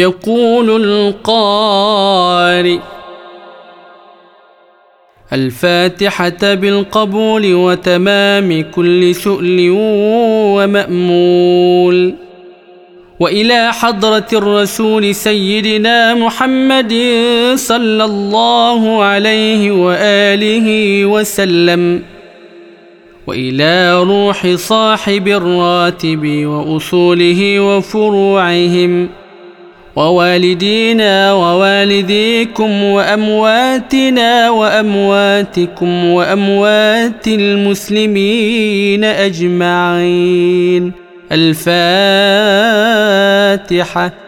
يقول القارئ: الفاتحة بالقبول وتمام كل سؤل ومأمول. وإلى حضرة الرسول سيدنا محمد صلى الله عليه وآله وسلم، وإلى روح صاحب الراتب وأصوله وفروعهم، ووالدينا ووالديكم وأمواتنا وأمواتكم وأموات المسلمين أجمعين. الفاتحة.